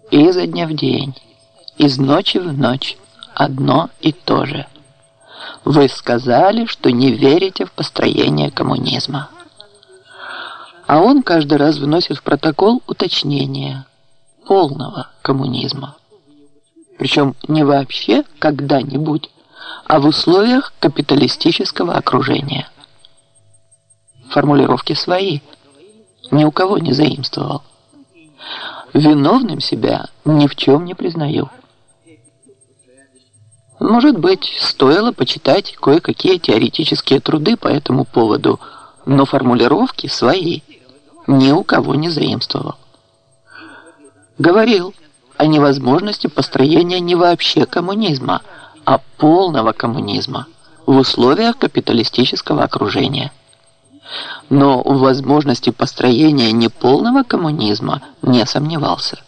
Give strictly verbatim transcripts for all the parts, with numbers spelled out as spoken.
изо дня в день, из ночи в ночь, одно и то же. Вы сказали, что не верите в построение коммунизма. А он каждый раз вносит в протокол уточнение полного коммунизма. Причем не вообще когда-нибудь, а в условиях капиталистического окружения. Формулировки свои, ни у кого не заимствовал. Виновным себя ни в чем не признаю. Может быть, стоило почитать кое-какие теоретические труды по этому поводу, но формулировки свои, ни у кого не заимствовал. Говорил о невозможности построения не вообще коммунизма, а полного коммунизма в условиях капиталистического окружения. Но в возможности построения неполного коммунизма не сомневался.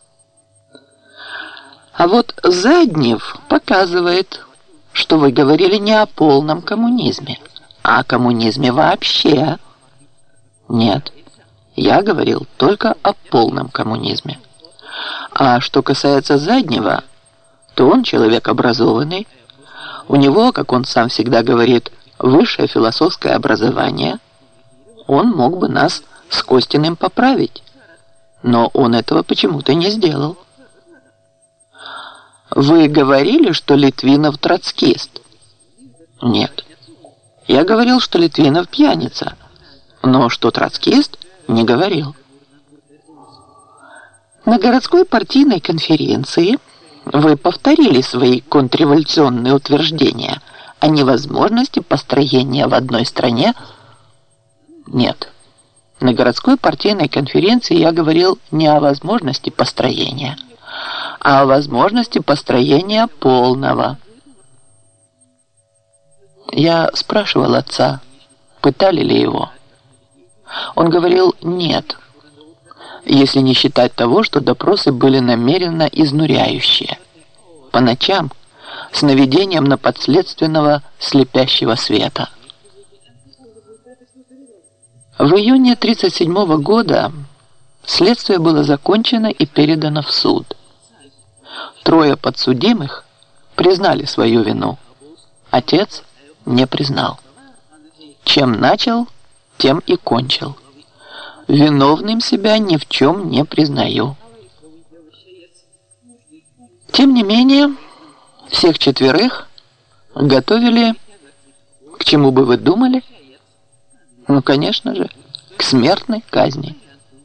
А вот Заднев показывает, что вы говорили не о полном коммунизме, а о коммунизме вообще. Нет, я говорил только о полном коммунизме. А что касается Заднева, то он человек образованный, у него, как он сам всегда говорит, высшее философское образование. Он мог бы нас с Костиным поправить, но он этого почему-то не сделал. Вы говорили, что Литвинов троцкист? Нет. Я говорил, что Литвинов пьяница, но что троцкист, не говорил. На городской партийной конференции вы повторили свои контрреволюционные утверждения о невозможности построения в одной стране. Нет. На городской партийной конференции я говорил не о возможности построения, а о возможности построения полного. Я спрашивал отца, пытали ли его. Он говорил «нет», если не считать того, что допросы были намеренно изнуряющие. По ночам, с наведением на подследственного слепящего света. В июне тридцать седьмого года следствие было закончено и передано в суд. Трое подсудимых признали свою вину. Отец не признал. Чем начал, тем и кончил. Виновным себя ни в чем не признаю. Тем не менее, всех четверых готовили, к чему бы вы думали? Ну, конечно же, к смертной казни.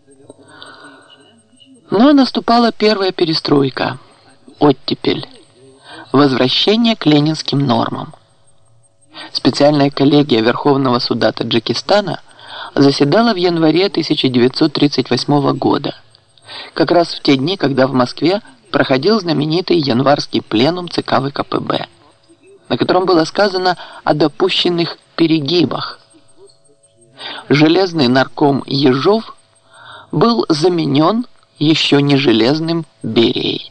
Но наступала первая перестройка, оттепель, возвращение к ленинским нормам. Специальная коллегия Верховного суда Таджикистана заседала в январе тысяча девятьсот тридцать восьмого года, как раз в те дни, когда в Москве проходил знаменитый январский пленум ЦК ВКПБ, на котором было сказано о допущенных перегибах. Железный нарком Ежов был заменен еще не железным Берией.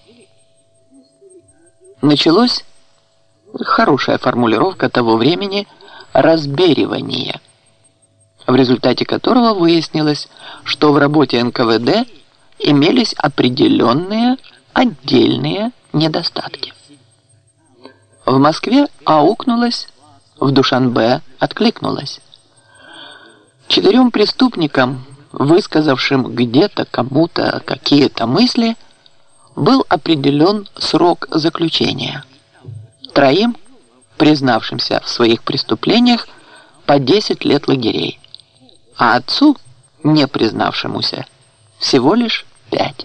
Началось, хорошая формулировка того времени, разберивание, в результате которого выяснилось, что в работе эн ка вэ дэ имелись определенные отдельные недостатки. В Москве аукнулось, в Душанбе откликнулось. Четырем преступникам, высказавшим где-то кому-то какие-то мысли, был определен срок заключения. Троим, признавшимся в своих преступлениях, по десять лет лагерей, а отцу, не признавшемуся, всего лишь пять.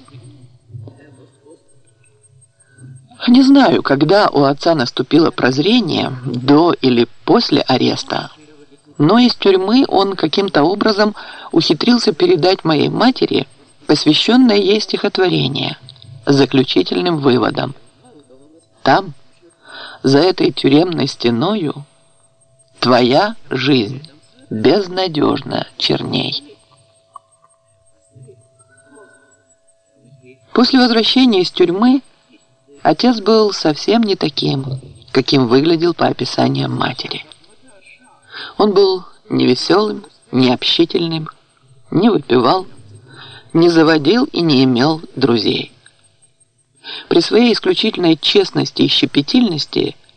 Не знаю, когда у отца наступило прозрение, до или после ареста, но из тюрьмы он каким-то образом ухитрился передать моей матери посвященное ей стихотворение с заключительным выводом. Там, за этой тюремной стеною, твоя жизнь безнадежно черней. После возвращения из тюрьмы отец был совсем не таким, каким выглядел по описаниям матери. Он был не веселым, не общительным, не выпивал, не заводил и не имел друзей. При своей исключительной честности и щепетильности